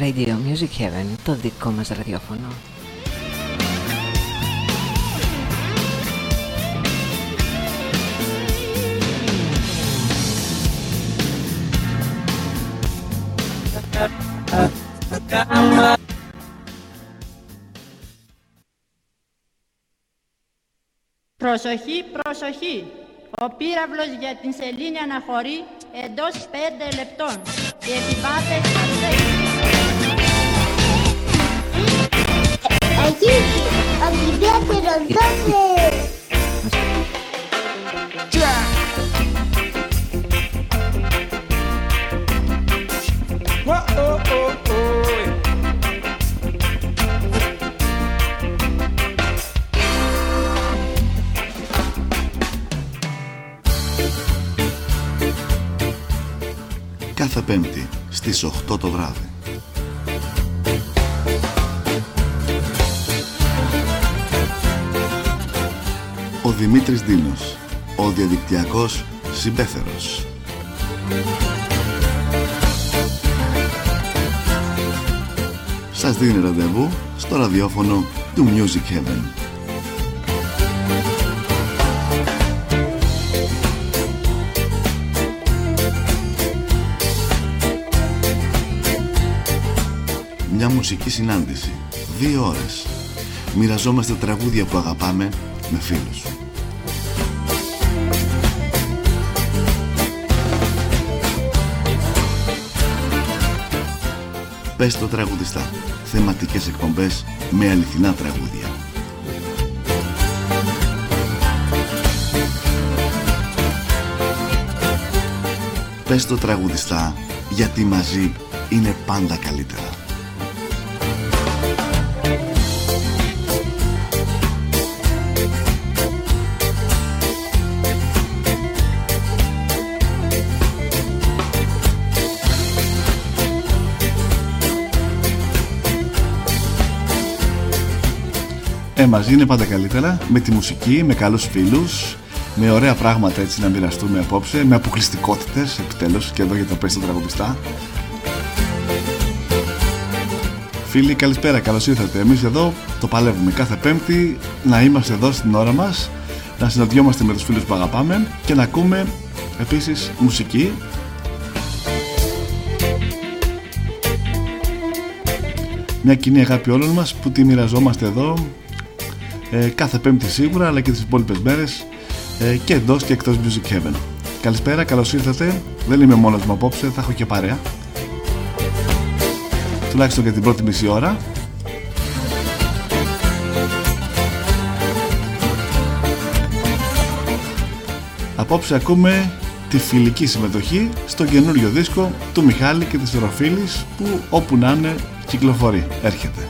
Radio Music Heaven, το δικό μας ραδιόφωνο. Προσοχή, προσοχή! Ο πύραυλος για την σελήνη αναχωρεί εντός 5 λεπτών. Οι επιβάτες Αγίγη, οδηγάτε ροντώνε! Κάθε Πέμπτη στις 8 το βράδυ. Ο Δημήτρης Δίνος, ο διαδικτυακός συμπέθερος. Σας δίνει ραντεβού στο ραδιόφωνο του Music Heaven. Μια μουσική συνάντηση, 2 ώρες. Μοιραζόμαστε τραγούδια που αγαπάμε με φίλους. Πες το τραγουδιστά. Θεματικές εκπομπές με αληθινά τραγούδια. Πες το τραγουδιστά, γιατί μαζί είναι πάντα καλύτερα. Μαζί είναι πάντα καλύτερα, με τη μουσική, με καλούς φίλους, με ωραία πράγματα έτσι να μοιραστούμε απόψε, με αποκλειστικότητες επιτέλους, και εδώ για το Πες το τραγουδιστά. Φίλοι, καλησπέρα, καλώς ήρθατε. Εμείς εδώ το παλεύουμε κάθε Πέμπτη να είμαστε εδώ στην ώρα μας, να συναντιόμαστε με τους φίλους που αγαπάμε και να ακούμε επίσης μουσική. Μια κοινή αγάπη όλων μας που τη μοιραζόμαστε εδώ κάθε Πέμπτη σίγουρα, αλλά και τις υπόλοιπες μέρες και εντός και εκτός Music Heaven. Καλησπέρα, καλώς ήρθατε. Δεν είμαι μόνος μου απόψε, θα έχω και παρέα, τουλάχιστον για την πρώτη μισή ώρα. Απόψε ακούμε τη φιλική συμμετοχή στο καινούριο δίσκο του Μιχάλη και της Ροφίλης, που όπου να είναι κυκλοφορεί, έρχεται.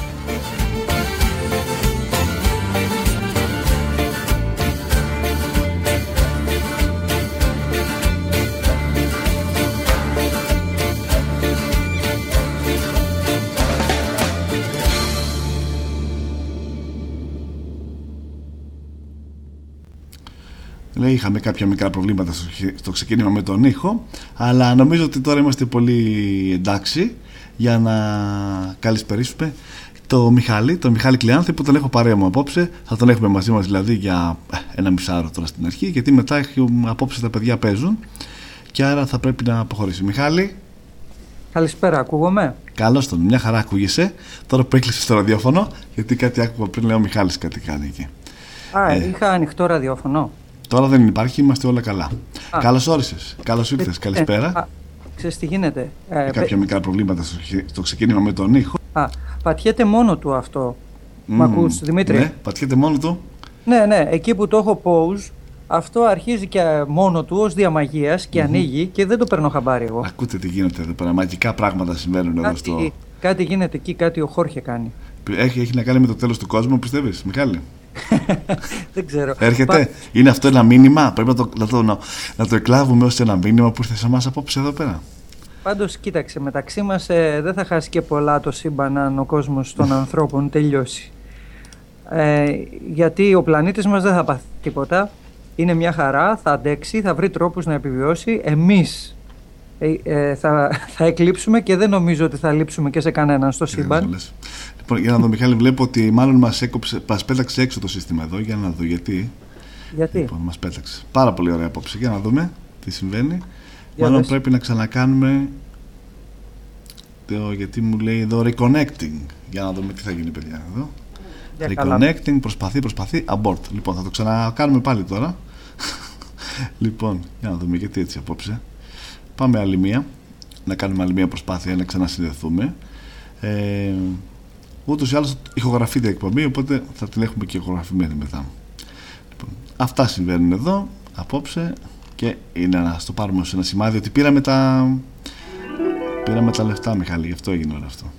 Είχαμε κάποια μικρά προβλήματα στο ξεκίνημα με τον ήχο, αλλά νομίζω ότι τώρα είμαστε πολύ εντάξει για να καλησπερίσουμε τον Μιχάλη Κλεάνθη, που τον έχω παρέα μου απόψε. Θα τον έχουμε μαζί μας δηλαδή για ένα μισάωρο τώρα στην αρχή, γιατί μετά απόψε τα παιδιά παίζουν και άρα θα πρέπει να αποχωρήσει. Μιχάλη, καλησπέρα, ακούγομαι? Καλώς τον, μια χαρά ακούγεσαι τώρα που έκλεισες το ραδιόφωνο, γιατί κάτι άκουγα πριν, λέω Μιχάλης κάτι κάνει εκεί. Είχα ανοιχτό ραδιόφωνο. Τώρα δεν υπάρχει, είμαστε όλα καλά. Καλώς όρισες, καλώς ήρθες, καλησπέρα. Ξέρεις τι γίνεται? Κάποια μικρά προβλήματα στο ξεκίνημα με τον ήχο. Πατιέται μόνο του αυτό. Μ' ακούς, Δημήτρη? Ναι, πατιέται μόνο του. Ναι, εκεί που το έχω pause, αυτό αρχίζει και μόνο του ως διαμαγείας και ανοίγει και δεν το παίρνω χαμπάρι εγώ. Ακούτε τι γίνεται εδώ πέρα, μαγικά πράγματα συμβαίνουν εδώ στο... Κάτι γίνεται εκεί, κάτι ο Χόρχε κάνει. Έχει να κάνει με το τέλος του κόσμου, πιστεύεις, Μιχάλη? Δεν ξέρω. Έρχεται, είναι αυτό ένα μήνυμα, πρέπει να το εκλάβουμε ως ένα μήνυμα που ήρθε σε εμάς απόψε εδώ πέρα. Πάντως κοίταξε, μεταξύ μας δεν θα χάσει και πολλά το σύμπαν αν ο κόσμος των ανθρώπων τελειώσει. Γιατί ο πλανήτης μας δεν θα πάθει τίποτα. Είναι μια χαρά, θα αντέξει, θα βρει τρόπους να επιβιώσει. Εμείς θα εκλείψουμε και δεν νομίζω ότι θα λείψουμε και σε κανέναν στο σύμπαν. Λοιπόν, για να δω, Μιχάλη, βλέπω ότι μάλλον μας πέταξε έξω το σύστημα εδώ. Για να δω γιατί. Λοιπόν, μας πέταξε. Πάρα πολύ ωραία απόψε. Για να δούμε τι συμβαίνει. Μάλλον πρέπει να ξανακάνουμε. Γιατί μου λέει εδώ reconnecting. Για να δούμε τι θα γίνει, παιδιά. Εδώ. Reconnecting, προσπαθεί, abort. Λοιπόν, θα το ξανακάνουμε πάλι τώρα. Λοιπόν, για να δούμε γιατί έτσι απόψε. Πάμε άλλη μία. Να κάνουμε άλλη μία προσπάθεια να ξανασυνδεθούμε. Ούτως ή άλλως ηχογραφείται η εκπομπή, οπότε θα την έχουμε και ηχογραφημένη μετά. Λοιπόν, αυτά συμβαίνουν εδώ απόψε και είναι να το πάρουμε ως ένα σημάδι ότι πήραμε τα λεφτά, Μιχάλη, γι' αυτό έγινε όλο αυτό.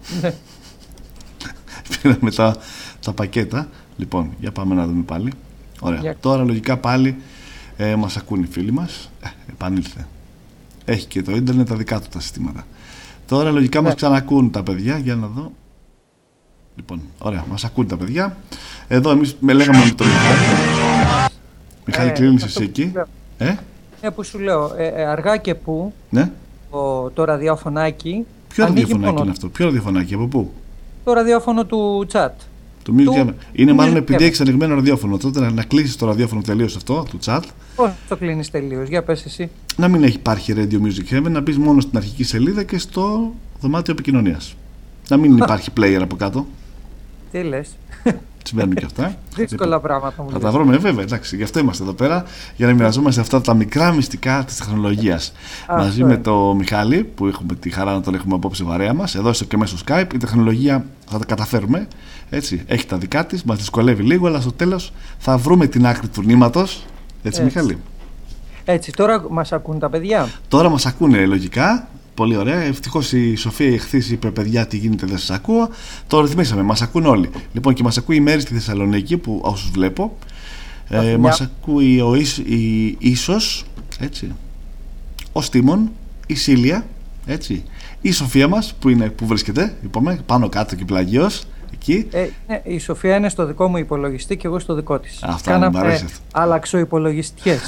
Πήραμε τα πακέτα. Λοιπόν, για πάμε να δούμε πάλι. Ωραία. Τώρα λογικά πάλι μας ακούν οι φίλοι μας. Επανήλθε. Έχει και το ίντερνετ τα δικά του τα συστήματα. Τώρα λογικά μας ξανακούν τα παιδιά. Για να δω. Λοιπόν, ωραία, μας ακούν τα παιδιά. Εδώ εμείς λέγαμε με τον Μιχάλη. Μιχάλη, κλείνεις εσύ εκεί. Που σου λέω, αργά και πού. Ναι. Το ραδιοφωνάκι. Ποιο ραδιοφωνάκι είναι αυτό, ποιο ραδιοφωνάκι, από πού? Το ραδιόφωνο του chat. Είναι μάλλον επειδή έχεις ανοιγμένο ραδιόφωνο. Τότε να κλείσεις το ραδιόφωνο τελείως αυτό, του chat. Πώς το κλείνεις τελείως, για πες εσύ. Να μην υπάρχει Radio Music Heaven, να μπεις μόνο στην αρχική σελίδα και στο δωμάτιο επικοινωνίας. Να μην υπάρχει player από κάτω. Τι λες? Συμβαίνουν και αυτά. Δύσκολα πράγματα μου. Θα τα βρούμε, βέβαια. Εντάξει, γι' αυτό είμαστε εδώ πέρα, για να μοιραζόμαστε αυτά τα μικρά μυστικά της τεχνολογίας. Μαζί με το Μιχάλη, που έχουμε τη χαρά να τον έχουμε απόψε βαρέα μας, εδώ και μέσω Skype. Η τεχνολογία θα τα καταφέρουμε. Έτσι, έχει τα δικά της, μας δυσκολεύει λίγο, αλλά στο τέλος θα βρούμε την άκρη του νήματος. Έτσι, Μιχάλη. Έτσι, τώρα μας ακούν τα παιδιά. Τώρα μας ακούνε λογικά. Πολύ ωραία. Ευτυχώς η Σοφία εχθής είπε: παιδιά, τι γίνεται, δεν σας ακούω. Το ρυθμίσαμε. Μας ακούν όλοι. Λοιπόν, και μας ακούει η Μέρη στη Θεσσαλονίκη, που όσους βλέπω. Μας ακούει η Ίσος, έτσι. Ο Στίμων, η Σίλια, έτσι. Η Σοφία μας, που βρίσκεται, είπαμε, πάνω κάτω και πλαγίως. Εκεί. Ναι, η Σοφία είναι στο δικό μου υπολογιστή και εγώ στο δικό της. Κάναμε αλλαξοϊπολογιστιές.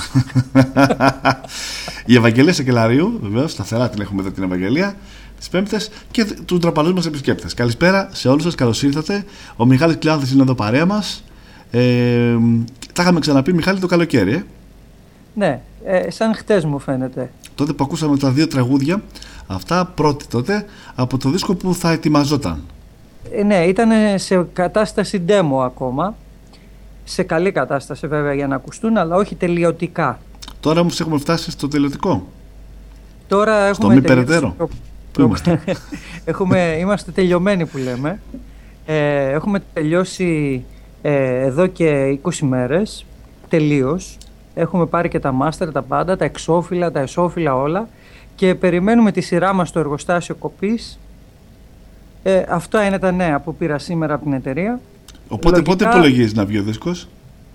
Η Ευαγγελία Σακελαρίου, βεβαίως, σταθερά την έχουμε εδώ την Ευαγγελία, τις Πέμπτες, και τους ντροπαλούς μας επισκέπτες. Καλησπέρα σε όλους σας, καλώς ήρθατε. Ο Μιχάλης Κλεάνθης είναι εδώ παρέα μας. Τα είχαμε ξαναπεί, Μιχάλη, το καλοκαίρι. Ναι, σαν χτες μου φαίνεται. Τότε που ακούσαμε τα 2 τραγούδια, αυτά πρώτη τότε, από το δίσκο που θα ετοιμαζόταν. Ναι, ήταν σε κατάσταση demo ακόμα. Σε καλή κατάσταση βέβαια για να ακουστούν, αλλά όχι τελειωτικά. Τώρα όμως έχουμε φτάσει στο τελειωτικό. Τώρα έχουμε στο μη περαιτέρω. Πού είμαστε? Είμαστε τελειωμένοι που λέμε. Έχουμε τελειώσει εδώ και 20 μέρες τελείως. Έχουμε πάρει και τα μάστερ, τα πάντα, τα εξώφυλλα, τα εσώφυλλα όλα, και περιμένουμε τη σειρά μας στο εργοστάσιο κοπής. Αυτά είναι τα νέα που πήρα σήμερα από την εταιρεία. Οπότε λογικά, πότε υπολογίζεις να βγει ο δίσκος?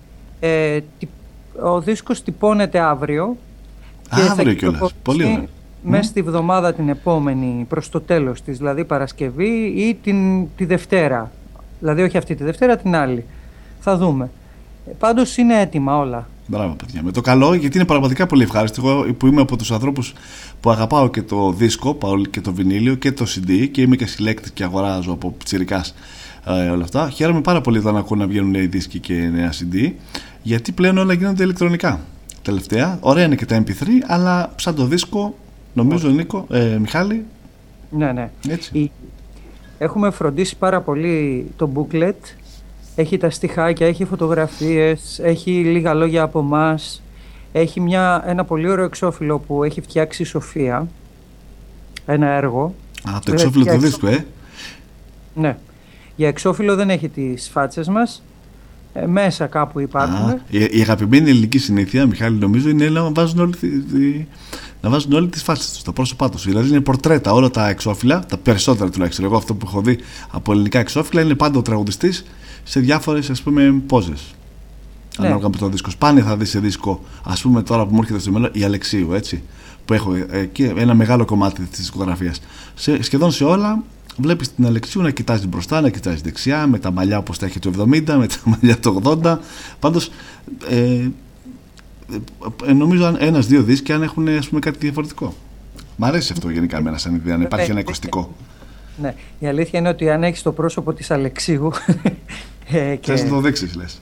Ο δίσκος τυπώνεται αύριο. Αύριο κιόλας, πολύ ωραία. Μέσα στη βδομάδα την επόμενη, προς το τέλος της, δηλαδή Παρασκευή ή τη Δευτέρα. Δηλαδή όχι αυτή τη Δευτέρα, την άλλη. Θα δούμε. Πάντως είναι έτοιμα όλα. Μπράβο, παιδιά. Με το καλό, γιατί είναι πραγματικά πολύ ευχάριστο. Εγώ που είμαι από τους ανθρώπους που αγαπάω και το δίσκο και το βινίλιο και το CD, και είμαι και συλλέκτης και αγοράζω από πιτσιρικάς όλα αυτά. Χαίρομαι πάρα πολύ όταν ακούω να βγαίνουν νέοι δίσκοι και νέα CD, γιατί πλέον όλα γίνονται ηλεκτρονικά. Τελευταία, ωραία είναι και τα MP3, αλλά σαν το δίσκο, νομίζω, Νίκο, Μιχάλη. Ναι. Έτσι. Έχουμε φροντίσει πάρα πολύ το booklet. Έχει τα στιχάκια, έχει φωτογραφίες, έχει λίγα λόγια από μας. Έχει ένα πολύ ωραίο εξώφυλλο που έχει φτιάξει η Σοφία. Ένα έργο. Το εξώφυλλο του δίσκου, Ναι. Για εξώφυλλο δεν έχει τις φάτσες μας. Μέσα κάπου υπάρχουν. Η αγαπημένη ελληνική συνήθεια, Μιχάλη, νομίζω, είναι να βάζουν όλοι τις φάτσες τους, τα πρόσωπά τους. Δηλαδή είναι πορτρέτα όλα τα εξώφυλλα, τα περισσότερα τουλάχιστον. Εγώ αυτό που έχω δει από ελληνικά εξώφυλλα είναι πάντα ο τραγουδιστής σε διάφορες, ας πούμε, πόζες. Ναι. Ανάλογα με το δίσκο. Σπάνια θα δεις σε δίσκο, ας πούμε, τώρα που μου έρχεται στο μέλλον, η Αλεξίου, έτσι. Που έχω εκεί ένα μεγάλο κομμάτι της δισκογραφίας. Σχεδόν σε όλα βλέπεις την Αλεξίου να κοιτάζει μπροστά, να κοιτάζει δεξιά, με τα μαλλιά όπως τα έχει το 70, με τα μαλλιά το 80. Πάντως, νομίζω ένας-δύο δίσκοι αν έχουν, ας πούμε, κάτι διαφορετικό. Μ' αρέσει αυτό γενικά εμένα σαν ιδέα, να υπάρχει ένα εικοστικό. Ναι, η αλήθεια είναι ότι αν έχεις το πρόσωπο της Αλεξίου. Θες να το δείξεις, λες.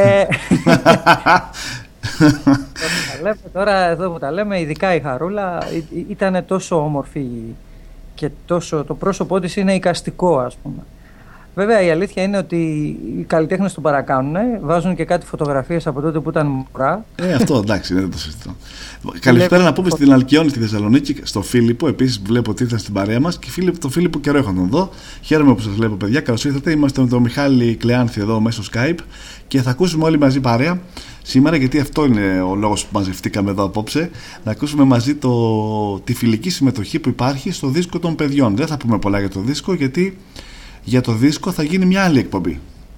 Τώρα εδώ που τα λέμε, ειδικά η Χαρούλα ήταν τόσο όμορφη και τόσο, το πρόσωπό της είναι εικαστικό, ας πούμε. Βέβαια η αλήθεια είναι ότι οι καλλιτέχνες το παρακάνουν, βάζουν και κάτι φωτογραφίες από τότε που ήταν μωρά. Αυτό εντάξει, δεν το συζητώ. Καλησπέρα να πούμε στην Αλκιόνη στη Θεσσαλονίκη, στο Φίλιππο. Επίσης βλέπω ότι ήρθαν στην παρέα μας. Και τον Φίλιππο καιρό είχα τον δω. Χαίρομαι που σας βλέπω, παιδιά. Καλώς ήρθατε. Είμαστε με τον Μιχάλη Κλεάνθη εδώ μέσω Skype και θα ακούσουμε όλοι μαζί παρέα σήμερα, γιατί αυτό είναι ο λόγος που μαζευτήκαμε εδώ απόψε. Να ακούσουμε μαζί τη φιλική συμμετοχή που υπάρχει στο δίσκο των παιδιών. Δεν θα πούμε πολλά για το δίσκο, γιατί για το δίσκο θα γίνει μια άλλη εκπομπή.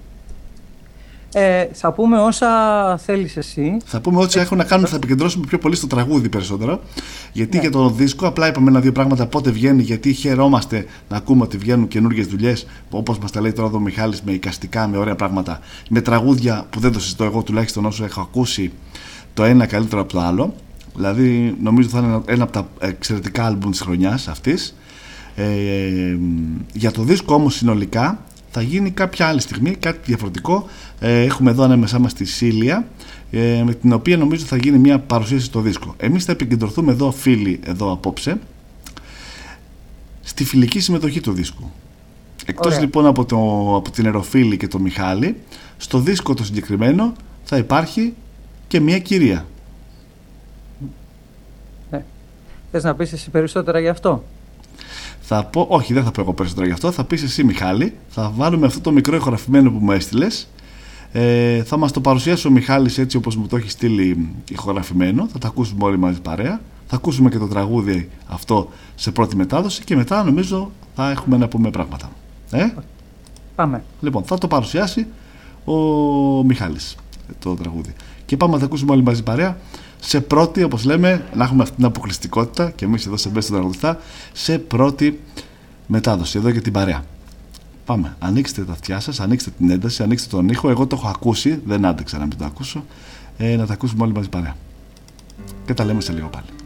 Θα πούμε όσα θέλεις εσύ. Θα πούμε ό,τι έχουν να κάνουν, θα επικεντρώσουμε πιο πολύ στο τραγούδι περισσότερο. Γιατί για το δίσκο απλά είπαμε ένα-δύο πράγματα πότε βγαίνει, γιατί χαιρόμαστε να ακούμε ότι βγαίνουν καινούργιες δουλειές, όπως μας τα λέει τώρα εδώ ο Μιχάλης, με εικαστικά, με ωραία πράγματα, με τραγούδια που δεν το συζητώ εγώ τουλάχιστον όσο έχω ακούσει, το ένα καλύτερο από το άλλο. Δηλαδή νομίζω θα είναι ένα από τα εξαιρετικά άλμπουμ της χρονιάς αυτής. Για το δίσκο όμως συνολικά θα γίνει κάποια άλλη στιγμή, κάτι διαφορετικό. Έχουμε εδώ ανάμεσά μας τη Σίλια, με την οποία νομίζω θα γίνει μια παρουσίαση στο δίσκο. Εμείς θα επικεντρωθούμε εδώ, φίλοι, εδώ απόψε, στη φιλική συμμετοχή του δίσκου. Εκτός λοιπόν από την Εροφίλη και τον Μιχάλη, στο δίσκο το συγκεκριμένο θα υπάρχει και μια κυρία. Θες να πεις εσύ περισσότερα γι' αυτό? Θα πω, όχι, δεν θα πω εγώ περισσότερο γι' αυτό. Θα πεις εσύ, Μιχάλη. Θα βάλουμε αυτό το μικρό ηχογραφημένο που μου έστειλες. Θα μας το παρουσιάσει ο Μιχάλης έτσι όπως μου το έχει στείλει ηχογραφημένο. Θα τα ακούσουμε όλοι μαζί παρέα. Θα ακούσουμε και το τραγούδι αυτό σε πρώτη μετάδοση και μετά νομίζω θα έχουμε να πούμε πράγματα. Πάμε. Λοιπόν, θα το παρουσιάσει ο Μιχάλης το τραγούδι. Και πάμε να τα ακούσουμε όλοι μαζί παρέα. Σε πρώτη, όπως λέμε, να έχουμε αυτή την αποκλειστικότητα και εμείς εδώ σε Μπες στον Τραγουδιστά, σε πρώτη μετάδοση, εδώ για την παρέα. Πάμε, ανοίξτε τα αυτιά σας, ανοίξτε την ένταση, ανοίξτε τον ήχο. Εγώ το έχω ακούσει, δεν άντεξα να μην το ακούσω. Να τα ακούσουμε όλοι μαζί παρέα. Και τα λέμε σε λίγο πάλι.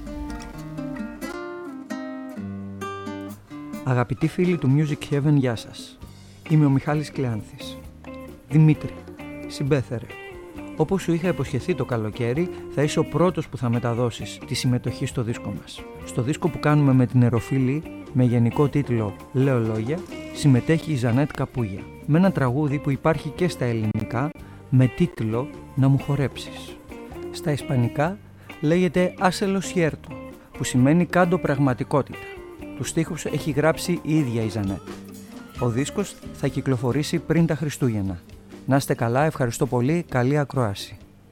Αγαπητοί φίλοι του Music Heaven, γεια σας. Είμαι ο Μιχάλης Κλεάνθης. Δημήτρη, συμπέθερε. Όπως σου είχα υποσχεθεί το καλοκαίρι, θα είσαι ο πρώτος που θα μεταδώσεις τη συμμετοχή στο δίσκο μας. Στο δίσκο που κάνουμε με την Εροφίλη, με γενικό τίτλο «Λέω λόγια», συμμετέχει η Ζανέτ Καπούγια, με ένα τραγούδι που υπάρχει και στα ελληνικά, με τίτλο «Να μου χορέψεις». Στα ισπανικά λέγεται «Άσε lo cierto», που σημαίνει «Κάντο πραγματικότητα». Τους στίχους έχει γράψει η ίδια η Ζανέτ. Ο δίσκος θα κυκλοφορήσει πριν τα Χριστούγεννα. Να είστε καλά, ευχαριστώ πολύ, καλή ακρόαση.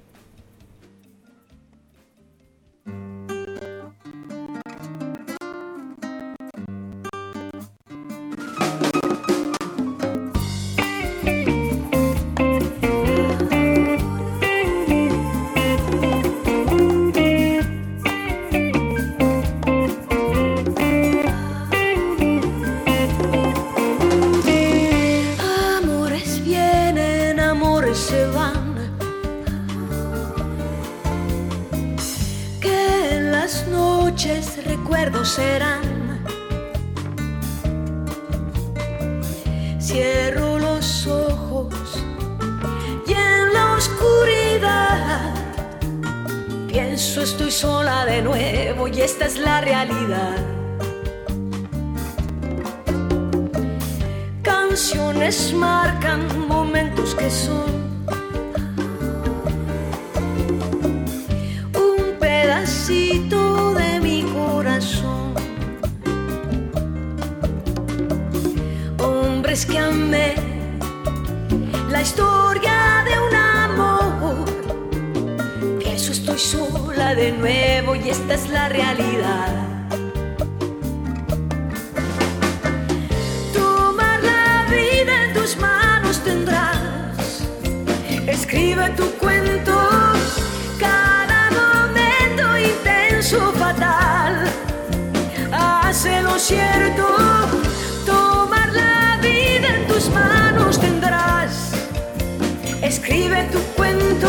Cierro los ojos y en la oscuridad pienso estoy sola de nuevo y esta es la realidad. Canciones marcan momentos que son un pedacito de mi corazón. Hombres que amé, la historia de un amor. Pienso estoy sola de nuevo y esta es la realidad. Tomar la vida en tus manos tendrás. Escribe tu cuento, cada momento intenso, fatal. Hace lo cierto. Tomar la vida en tus manos tendrás. Escribe tu cuento,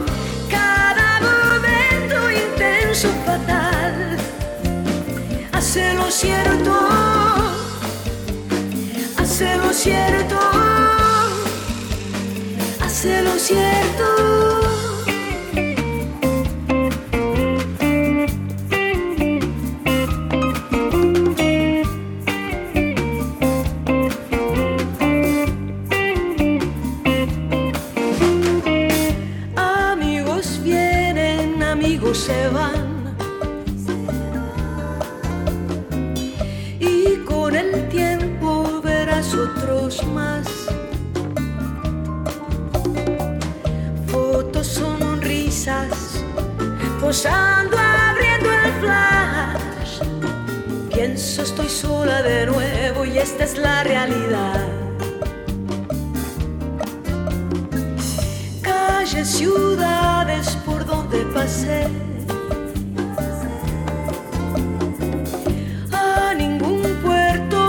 cada momento intenso, fatal. cierto, hace lo cierto. Amigos vienen, amigos se van. Otros más, fotos, sonrisas, posando, abriendo el flash. Pienso estoy sola de nuevo y esta es la realidad. Calles, ciudades por donde pasé, a ningún puerto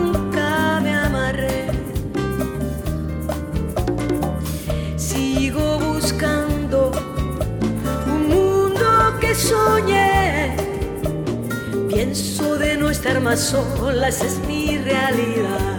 soñé. Pienso de no estar más sola, esa es mi realidad.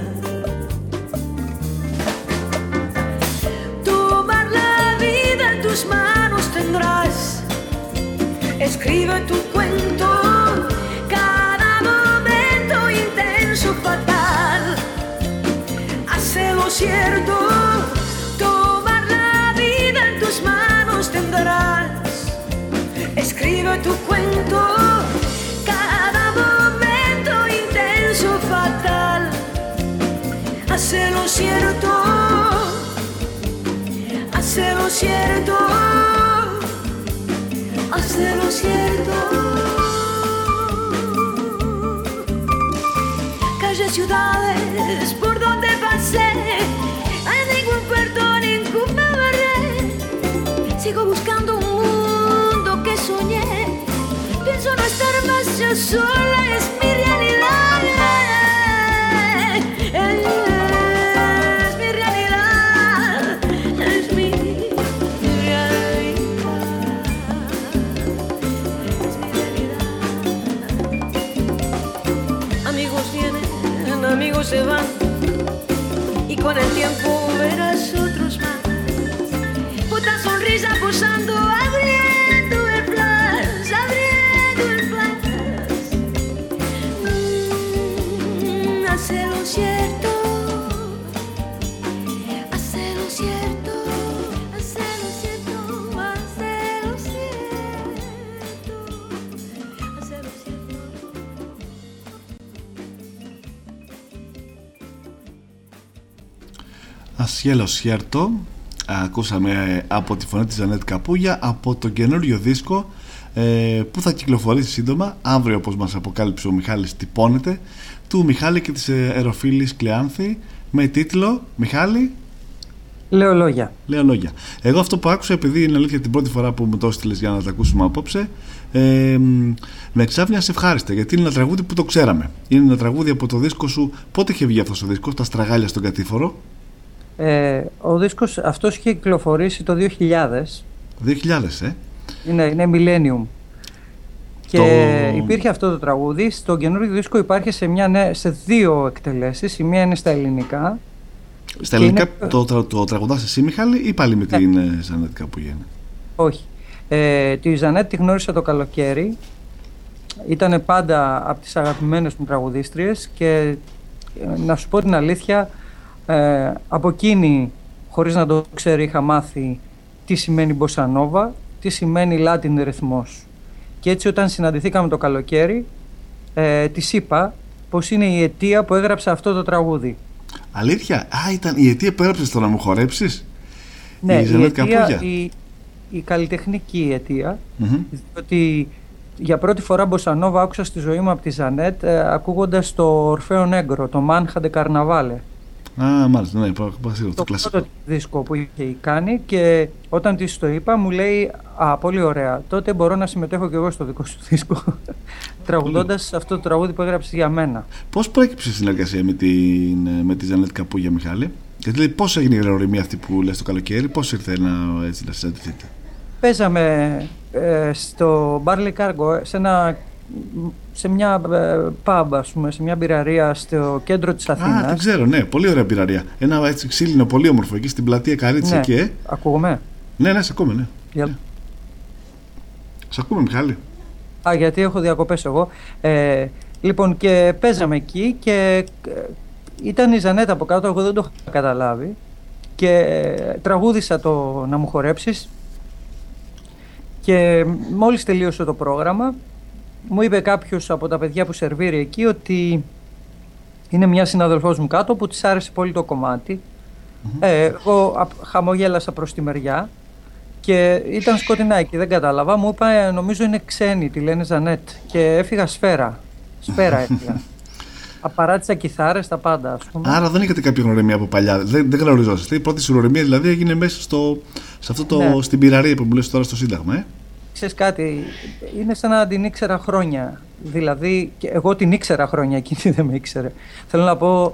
Tomar la vida en tus manos tendrás. Escribe tu cuento, cada momento intenso, fatal. Hace lo cierto. Tomar la vida en tus manos tendrás. Escribe tu cuento, cada momento intenso, fatal. Hace lo cierto, hace lo cierto, hace lo cierto. Calles, ciudades, por donde pasé, hay ningún puerto, ninguna barrera. Sigo buscando un mundo que soñé. Pienso no estar más yo sola, es mi realidad. Es mi realidad. Es mi realidad. Es mi realidad. Amigos vienen, amigos se van, y con el tiempo verás otros más. Otra sonrisa posando, abriendo el flash, abriendo el flash. Hace lo cierto, hace lo cierto, hace lo cierto, hace lo cierto, hace lo cierto. Hace lo cierto. Ακούσαμε από τη φωνή της Ζανέτ Καπούγια από το καινούριο δίσκο που θα κυκλοφορήσει σύντομα. Αύριο, όπως μας αποκάλυψε ο Μιχάλης, τυπώνεται, του Μιχάλη και της Εροφίλης Κλεάνθη, με τίτλο, Μιχάλη, Λέω λόγια. Λέω λόγια. Εγώ αυτό που άκουσα, επειδή είναι αλήθεια την πρώτη φορά που μου το έστειλες για να τα ακούσουμε απόψε, με εξάφνιασε ευχάριστα, γιατί είναι ένα τραγούδι που το ξέραμε. Είναι ένα τραγούδι από το δίσκο σου. Πότε είχε βγει αυτός ο δίσκος, Τα Στραγάλια στον Κατήφορο? Ο δίσκος αυτός είχε κυκλοφορήσει το 2000. 2000, Είναι Millennium. Και υπήρχε αυτό το τραγούδι. Στο καινούριο δίσκο υπάρχει σε δύο εκτελέσεις. Η μία είναι στα ελληνικά. Στα ελληνικά το τραγουδάς εσύ, Μιχάλη, ή πάλι με την Ζανέτ Καπούγια? Όχι. Τη Ζανέτ τη γνώρισα το καλοκαίρι. Ήταν πάντα από τις αγαπημένες μου τραγουδίστριες και να σου πω την αλήθεια, από εκείνη, χωρίς να το ξέρει, είχα μάθει τι σημαίνει μποσανόβα, τι σημαίνει Latin ρυθμός. Και έτσι όταν συναντηθήκαμε το καλοκαίρι, της είπα πως είναι η αιτία που έγραψα αυτό το τραγούδι. Αλήθεια? Ήταν η αιτία που έγραψες το να μου χορέψεις? Ναι, η αιτία, η καλλιτεχνική αιτία, διότι για πρώτη φορά μποσανόβα άκουσα στη ζωή μου από τη Ζανέτ, ακούγοντας το Ορφέο Νέγκρο, το Manja de Carnavale. Μάλιστα, ναι, το κλασικό. Το δίσκο που είχε κάνει, και όταν της το είπα μου λέει πολύ ωραία, τότε μπορώ να συμμετέχω και εγώ στο δικό σου δίσκο τραγουδώντας αυτό το τραγούδι που έγραψες για μένα. Πώς προέκυψε η συνεργασία με τη Ζανέτ Καπούγια, Μιχάλη? Γιατί πώς έγινε η γνωριμία αυτή που λες το καλοκαίρι, πώς ήρθε να συναντηθείτε? Παίζαμε στο Barley Cargo, σε ένα σε μια pub, ας πούμε, σε μια μπειραρία στο κέντρο της Αθήνας. Α, δεν ξέρω, ναι, πολύ ωραία μπειραρία. Ένα έτσι ξύλινο, πολύ όμορφο εκεί στην πλατεία Καρίτσα. Ναι, εκεί. ακούγομαι. Ναι, σε ακούμε, ναι. Για... Ναι. Σε ακούμε, Μιχάλη. Α, γιατί έχω διακοπές εγώ. Λοιπόν, και παίζαμε εκεί και ήταν η Ζανέτα από κάτω, εγώ δεν το είχα καταλάβει. Και τραγούδισα το «Να μου χορέψεις». Και μόλις τελείωσε το πρόγραμμα, μου είπε κάποιος από τα παιδιά που σερβίρει εκεί ότι είναι μια συναδελφός μου κάτω που της άρεσε πολύ το κομμάτι. Εγώ χαμογέλασα προς τη μεριά και ήταν σκοτεινά εκεί, δεν κατάλαβα. Μου είπα, νομίζω είναι ξένη, τη λένε Ζανέτ, και έφυγα σφαίρα. Σφαίρα έφυγα. Απαράτησα κιθάρες, τα πάντα, ας πούμε. Άρα δεν είχατε κάποια γνωριμία από παλιά. Δεν γνωριζόσαστε. Η πρώτη σου γνωριμία δηλαδή έγινε μέσα σε αυτό το, ναι, στην πειραρία που μου λες τώρα στο Σύνταγμα. Ξέρεις κάτι, είναι σαν να την ήξερα χρόνια. Δηλαδή, και εγώ την ήξερα χρόνια, εκείνη δεν με ήξερε. Θέλω να πω,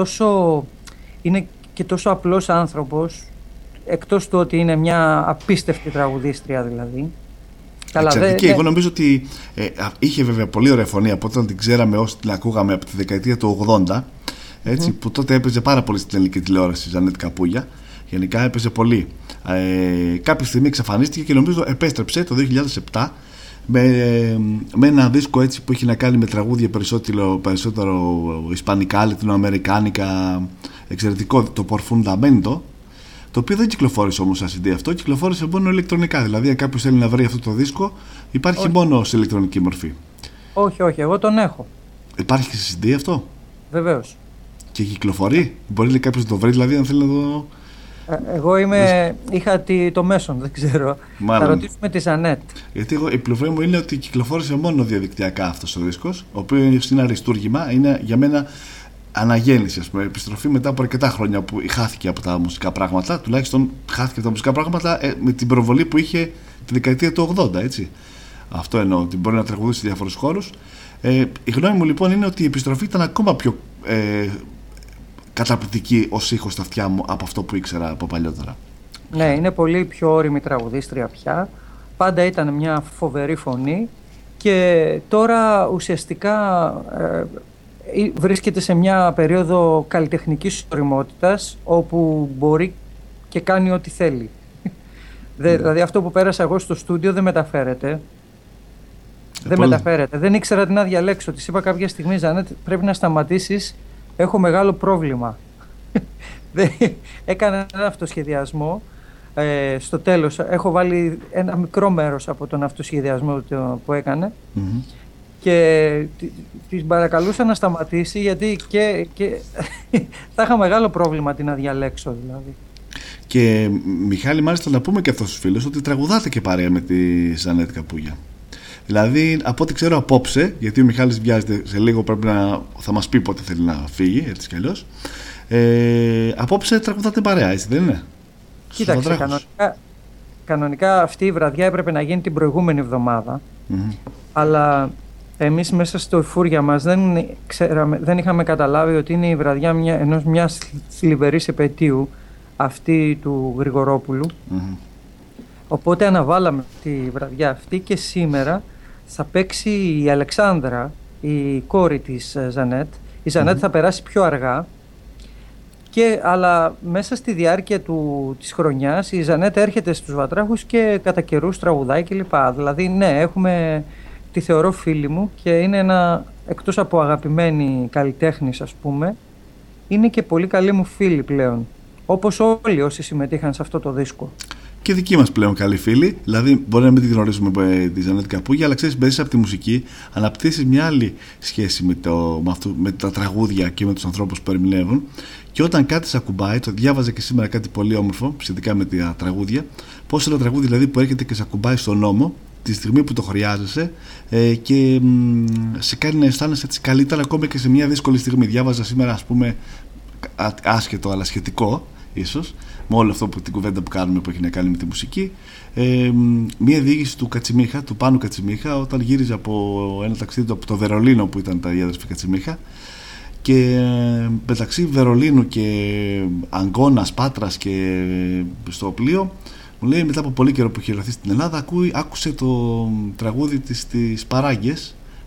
είναι και τόσο απλός άνθρωπος, εκτός του ότι είναι μια απίστευτη τραγουδίστρια δηλαδή. Εξαιρετική. Εγώ νομίζω ότι είχε βέβαια πολύ ωραία φωνή από όταν την ξέραμε, όσοι την ακούγαμε από τη δεκαετία του 80, έτσι, που τότε έπαιζε πάρα πολύ στην ελληνική τηλεόραση η Ζανέτ Καπούλια. Γενικά έπαιζε πολύ. Κάποια στιγμή εξαφανίστηκε και νομίζω επέστρεψε το 2007 με ένα δίσκο έτσι που έχει να κάνει με τραγούδια περισσότερο ισπανικά, λατινοαμερικάνικα, εξαιρετικό, το Porfundamento, το οποίο δεν κυκλοφόρησε όμως σαν CD αυτό, κυκλοφόρησε μόνο ηλεκτρονικά. Δηλαδή, αν κάποιος θέλει να βρει αυτό το δίσκο, υπάρχει μόνο σε ηλεκτρονική μορφή. Όχι, εγώ τον έχω. Υπάρχει και σε CD αυτό? Βεβαίως. Και κυκλοφορεί? Μπορεί κάποιος να το βρει, δηλαδή, αν θέλει να το. Εγώ είχα το μέσον, δεν ξέρω. Μάλλον. Θα ρωτήσουμε τη Ζανέτ. Γιατί η πληροφορία μου είναι ότι κυκλοφόρησε μόνο διαδικτυακά αυτός ο δίσκος, ο οποίος είναι αριστούργημα, είναι για μένα αναγέννηση, ας πούμε, επιστροφή μετά από αρκετά χρόνια που χάθηκε από τα μουσικά πράγματα, τουλάχιστον χάθηκε από τα μουσικά πράγματα με την προβολή που είχε τη δεκαετία του 80, έτσι. Αυτό εννοώ, ότι μπορεί να τραγουδήσει σε διάφορους χώρους. Η γνώμη μου λοιπόν είναι ότι η επιστροφή ήταν ακόμα πιο καταπληκτική ως ήχος στα αυτιά μου από αυτό που ήξερα από παλιότερα. Ναι, είναι πολύ πιο όριμη τραγουδίστρια πια. Πάντα ήταν μια φοβερή φωνή και τώρα ουσιαστικά βρίσκεται σε μια περίοδο καλλιτεχνικής ωριμότητας όπου μπορεί και κάνει ό,τι θέλει. Δηλαδή αυτό που πέρασα εγώ στο στούντιο δεν μεταφέρεται. Δεν ήξερα τι να διαλέξω. Της είπα κάποια στιγμή, Ζανέτ, πρέπει να σταματήσεις, έχω μεγάλο πρόβλημα. Έκανα ένα αυτοσχεδιασμό. Στο τέλος έχω βάλει ένα μικρό μέρος από τον αυτοσχεδιασμό που έκανε. Και την παρακαλούσα να σταματήσει, γιατί και θα είχα μεγάλο πρόβλημα τι να διαλέξω δηλαδή. Και Μιχάλη, μάλιστα να πούμε και αυτό στους φίλους ότι τραγουδάτε και παρέα με τη Ζανέτ Καπούλια. Δηλαδή από ό,τι ξέρω απόψε, γιατί ο Μιχάλης βιάζεται σε λίγο, πρέπει θα μας πει πότε θέλει να φύγει, έτσι κι αλλιώς. Απόψε τραγουδάτε παρέα, έτσι δεν είναι? Κοίταξε, κανονικά αυτή η βραδιά έπρεπε να γίνει την προηγούμενη εβδομάδα, αλλά εμείς μέσα στο εφούρια μας δεν είχαμε καταλάβει ότι είναι η βραδιά μιας θλιβερής επετείου, αυτή του Γρηγορόπουλου. Οπότε αναβάλαμε τη βραδιά αυτή και σήμερα θα παίξει η Αλεξάνδρα, η κόρη της Ζανέτ. Η Ζανέτ θα περάσει πιο αργά, αλλά μέσα στη διάρκεια της χρονιάς η Ζανέτ έρχεται στους Βατράχους και κατά καιρούς τραγουδάει κλπ. Δηλαδή ναι, τη θεωρώ φίλη μου και είναι εκτός από αγαπημένη καλλιτέχνης, ας πούμε, είναι και πολύ καλή μου φίλη πλέον. Όπως όλοι όσοι συμμετείχαν σε αυτό το δίσκο. Και δικοί μας πλέον καλοί φίλοι. Δηλαδή, μπορεί να μην τη γνωρίζουμε τη Ζανέτ Καπούλια, αλλά ξέρεις, μπαίνεις από τη μουσική, αναπτύσσεις μια άλλη σχέση με τα τραγούδια και με τους ανθρώπους που ερμηνεύουν. Και όταν κάτι σε ακουμπάει, το διάβαζα και σήμερα κάτι πολύ όμορφο σχετικά με τα τραγούδια. Πώς ένα τραγούδι δηλαδή που έρχεται και σε ακουμπάει στον νόμο τη στιγμή που το χρειάζεσαι και σε κάνει να αισθάνεσαι έτσι καλύτερα ακόμα και σε μια δύσκολη στιγμή. Διάβαζα σήμερα, ας πούμε, άσχετο αλλά σχετικό ίσως με όλο αυτό την κουβέντα που κάνουμε που έχει να κάνει με τη μουσική, μια διήγηση του Κατσιμίχα, του Πάνου Κατσιμίχα, όταν γύριζε από ένα ταξίδι από το Βερολίνο που ήταν τα διάδεσφη Κατσιμίχα, και μεταξύ Βερολίνου και Αγκώνας, Πάτρας και στο πλοίο μου λέει, μετά από πολύ καιρό που είχε έρθει στην Ελλάδα, άκουσε το τραγούδι της Παράγκες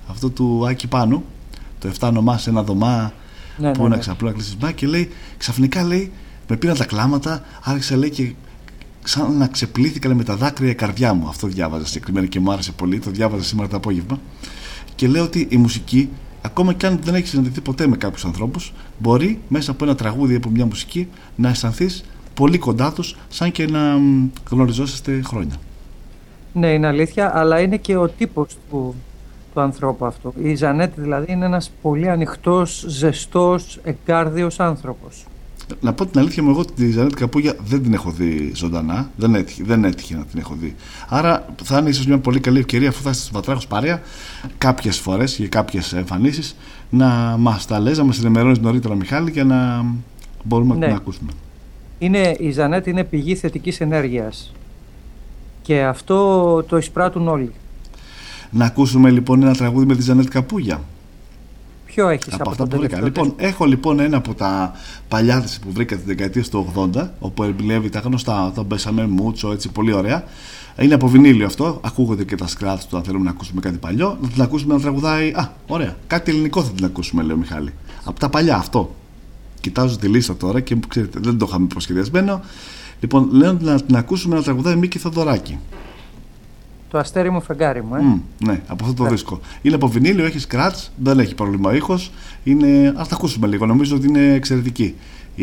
αυτό του Άκη Πάνου, το 7 ονομά σε ένα δωμά, που είναι ξαπλό να κλείσεις μπα, και λέει ξαφνικά, λέει, με πήραν τα κλάματα, άρχισα, λέει, και σαν να ξεπλήθηκα με τα δάκρυα η καρδιά μου. Αυτό διάβαζα συγκεκριμένα και μου άρεσε πολύ, το διάβαζα σήμερα το απόγευμα. Και λέω ότι η μουσική, ακόμα και αν δεν έχει συναντηθεί ποτέ με κάποιους ανθρώπους, μπορεί μέσα από ένα τραγούδι, από μια μουσική, να αισθανθείς πολύ κοντά τους, σαν και να γνωριζόσαστε χρόνια. Ναι, είναι αλήθεια, αλλά είναι και ο τύπος του ανθρώπου αυτού. Η Ζανέτ δηλαδή είναι ένας πολύ ανοιχτός, ζεστός, εγκάρδιος άνθρωπος. Να πω την αλήθεια μου, εγώ τη Ζανέτ Καπούγια δεν την έχω δει ζωντανά, δεν έτυχε να την έχω δει. Άρα θα είναι ίσως μια πολύ καλή ευκαιρία, αφού θα είστε στους Βατράχους παρέα κάποιες φορές για κάποιες εμφανίσεις, να μας τα λες, να μας ενημερώνεις νωρίτερα, Μιχάλη, για να μπορούμε να την ακούσουμε. Η Ζανέτ είναι πηγή θετικής ενέργειας και αυτό το εισπράττουν όλοι. Να ακούσουμε λοιπόν ένα τραγούδι με τη Ζανέτ Καπούγια. Ποιο έχεις από αυτά που βρήκα? Λοιπόν, έχω λοιπόν ένα από τα παλιά της που βρήκα την δεκαετία του 80, όπου εμπλεύει τα γνωστά, το Μπέσαμε Μούτσο, έτσι πολύ ωραία. Είναι από βινίλιο αυτό, ακούγονται και τα scratch του αν θέλουμε να ακούσουμε κάτι παλιό. Να την ακούσουμε να τραγουδάει. Ωραία, κάτι ελληνικό θα την ακούσουμε, λέει ο Μιχάλη. Από τα παλιά αυτό. Κοιτάζω τη λίστα τώρα και ξέρετε, δεν το είχαμε προσχεδιασμένο. Λοιπόν, λέω να την ακούσουμε να τραγουδάει Μίκη Θοδωράκη. Το αστέρι μου, φεγγάρι μου, ναι, από αυτό το δίσκο. Είναι από βινίλιο, έχει scratch, δεν έχει πρόβλημα ο ήχος. Ας τα ακούσουμε λίγο. Νομίζω ότι είναι εξαιρετική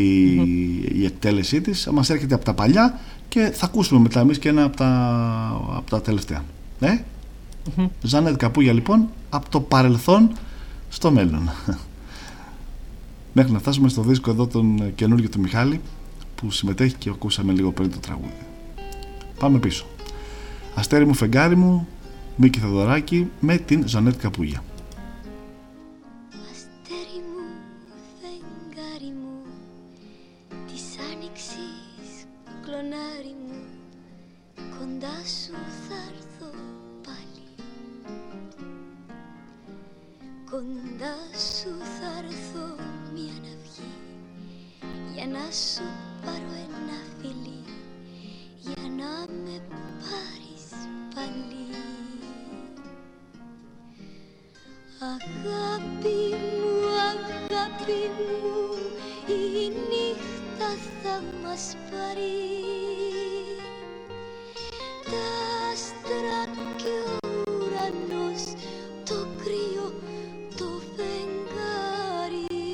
η εκτέλεσή της. Μας έρχεται από τα παλιά και θα ακούσουμε μετά εμείς και ένα από τα τελευταία. Ζανέτ Καπούγια λοιπόν, από το παρελθόν στο μέλλον. Μέχρι να φτάσουμε στο δίσκο εδώ τον καινούργιο του Μιχάλη, που συμμετέχει και ακούσαμε λίγο πριν το τραγούδι. Πάμε πίσω. Αστέρι μου, φεγγάρι μου, Μίκη Θοδωράκη με την Ζανέτ Καπούγια. Αστέρι μου, φεγγάρι μου, της άνοιξης κλονάρι μου, κοντά σου θα έρθω πάλι. Κοντά σου θα έρθω μια ναυγή, για να σου πάρω ένα φιλί, για να με πάρεις πάλι. Αγάπη μου, η νύχτα θα μας πάρει. Τα άστρα και ο ουρανός, το κρύο, το φεγγάρι.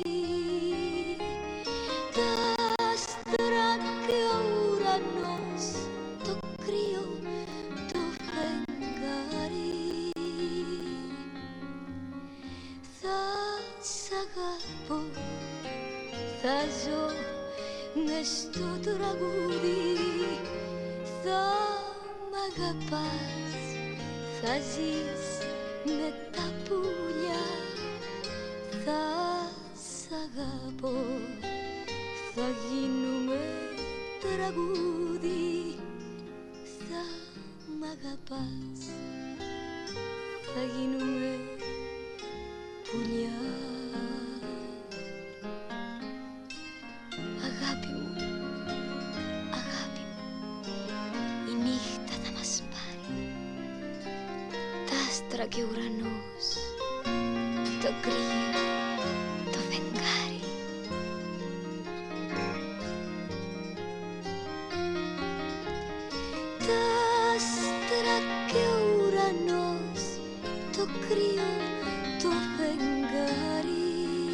Τα άστρα και ο ουρανός, το κρύο, το φεγγάρι. Θα σ' αγαπώ, θα ζω μες στο τραγούδι. Θα μ' αγαπάς, θα ζεις με τα πουλιά. Θα σ' αγαπώ, θα γίνουμε τραγούδι. Θα μ' αγαπάς, θα γίνουμε πουλιά. Αγάπη μου, αγάπη μου, η νύχτα θα μας πάρει. Τα άστρα και ο ουρανός, το κρύο, το φεγγάρι. Τα άστρα και ο ουρανός, το κρύο, το φεγγάρι.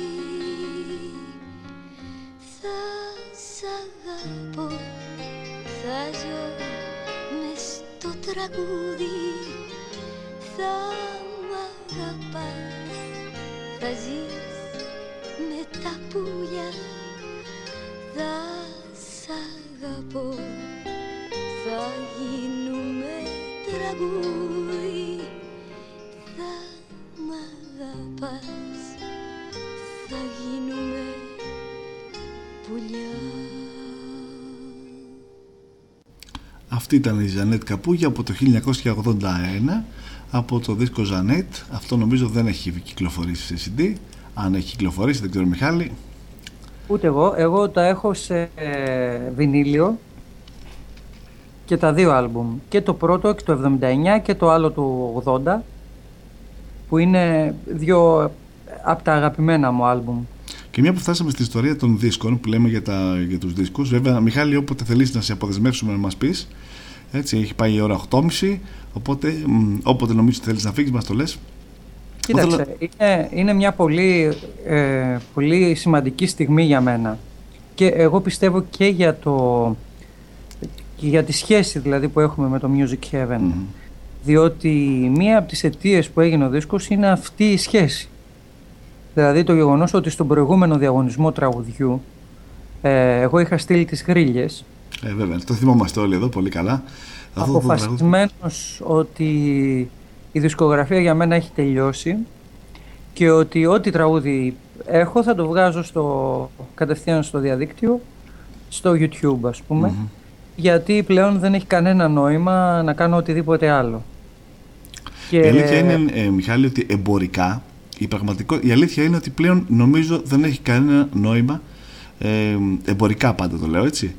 Θα σ' αγαπώ, θα ζω μες στο τραγούδι. Θα μ' αγαπάς, θα ζεις με τα πουλιά. Θα σ' αγαπώ, θα γίνουμε τραγούδι. Θα μ' αγαπάς, θα γίνουμε πουλιά. Αυτή ήταν η Ζανέτ Καπούγια από το 1981, από το δίσκο Ζανέτ. Αυτό νομίζω δεν έχει κυκλοφορήσει σε CD. Αν έχει κυκλοφορήσει δεν ξέρω, Μιχάλη. Ούτε εγώ τα έχω σε βινίλιο και τα δύο άλμπουμ, και το πρώτο το 79 και το άλλο του 80. που είναι δύο από τα αγαπημένα μου άλμπουμ. Και μια που φτάσαμε στην ιστορία των δίσκων που λέμε για τους δίσκους, βέβαια Μιχάλη, όποτε θελείς να σε αποδεσμεύσουμε να μας πεις, έτσι, έχει πάει η ώρα 8.30, οπότε όποτε νομίζεις ότι θέλεις να φύγεις μας το λες. Κοίταξε, είναι μια πολύ σημαντική στιγμή για μένα και εγώ πιστεύω και για τη σχέση δηλαδή που έχουμε με το Music Heaven, διότι μία από τις αιτίες που έγινε ο δίσκος είναι αυτή η σχέση. Δηλαδή το γεγονός ότι στον προηγούμενο διαγωνισμό τραγουδιού εγώ είχα στείλει τις γρίλες. Βέβαια, το θυμόμαστε όλοι εδώ πολύ καλά. Αποφασισμένος ότι η δισκογραφία για μένα έχει τελειώσει και ότι ό,τι τραγούδι έχω θα το βγάζω κατευθείαν στο διαδίκτυο, στο YouTube ας πούμε, γιατί πλέον δεν έχει κανένα νόημα να κάνω οτιδήποτε άλλο. Η αλήθεια είναι, Μιχάλη, ότι εμπορικά η αλήθεια είναι ότι πλέον νομίζω δεν έχει κανένα νόημα, εμπορικά πάντα το λέω έτσι,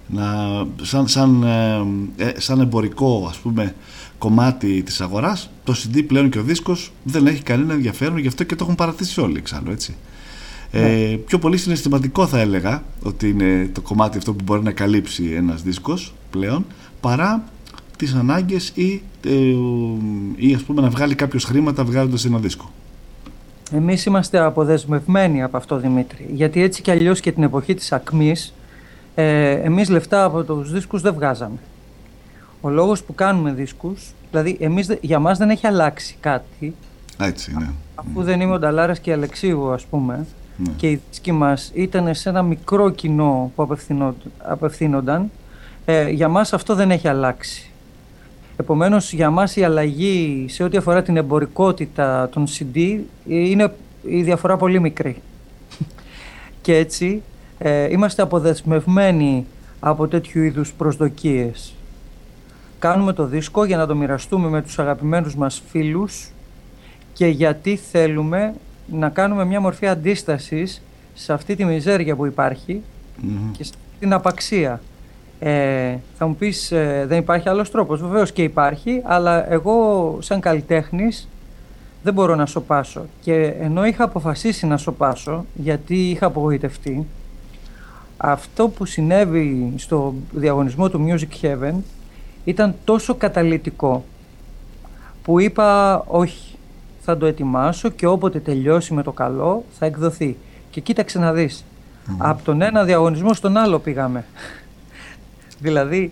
σαν εμπορικό ας πούμε κομμάτι της αγοράς, το CD πλέον και ο δίσκος δεν έχει κανένα ενδιαφέρον, γι' αυτό και το έχουν παρατήσει όλοι εξάλλου, έτσι. Πιο πολύ συναισθηματικό θα έλεγα ότι είναι το κομμάτι αυτό που μπορεί να καλύψει ένας δίσκος πλέον, παρά τις ανάγκες ή ας πούμε να βγάλει κάποιος χρήματα βγάζοντας ένα δίσκο. Εμείς είμαστε αποδεσμευμένοι από αυτό, Δημήτρη, γιατί έτσι κι αλλιώς και την εποχή της ακμής εμείς λεφτά από τους δίσκους δεν βγάζαμε. Ο λόγος που κάνουμε δίσκους, δηλαδή για μας δεν έχει αλλάξει κάτι. Έτσι, ναι. Αφού δεν είμαι ο Νταλάρας και η Αλεξίου ας πούμε, και οι δίσκοι μας ήταν σε ένα μικρό κοινό που απευθύνονταν, για μας αυτό δεν έχει αλλάξει. Επομένως για μας η αλλαγή σε ό,τι αφορά την εμπορικότητα των CD είναι η διαφορά πολύ μικρή. Και έτσι είμαστε αποδεσμευμένοι από τέτοιου είδους προσδοκίες. Κάνουμε το δίσκο για να το μοιραστούμε με τους αγαπημένους μας φίλους και γιατί θέλουμε να κάνουμε μια μορφή αντίστασης σε αυτή τη μιζέρια που υπάρχει και σε αυτή την απαξία. Θα μου πεις δεν υπάρχει άλλος τρόπος. Βεβαίως και υπάρχει, αλλά εγώ σαν καλλιτέχνης δεν μπορώ να σωπάσω. Και ενώ είχα αποφασίσει να σωπάσω, γιατί είχα απογοητευτεί, αυτό που συνέβη στο διαγωνισμό του Music Heaven ήταν τόσο καταλυτικό που είπα όχι, θα το ετοιμάσω και όποτε τελειώσει με το καλό θα εκδοθεί. Και κοίταξε να δεις, από τον ένα διαγωνισμό στον άλλο πήγαμε. Δηλαδή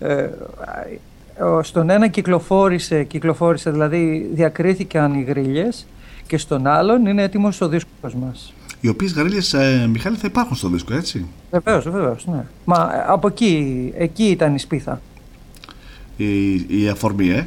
στον ένα κυκλοφόρησε, δηλαδή διακρίθηκαν οι γρίλες και στον άλλον είναι έτοιμος ο δίσκος μας. Οι οποίες γρίλες, Μιχάλη, θα υπάρχουν στο δίσκο, έτσι. Βεβαίως, ναι. Μα από εκεί ήταν η σπίθα. Η αφορμή,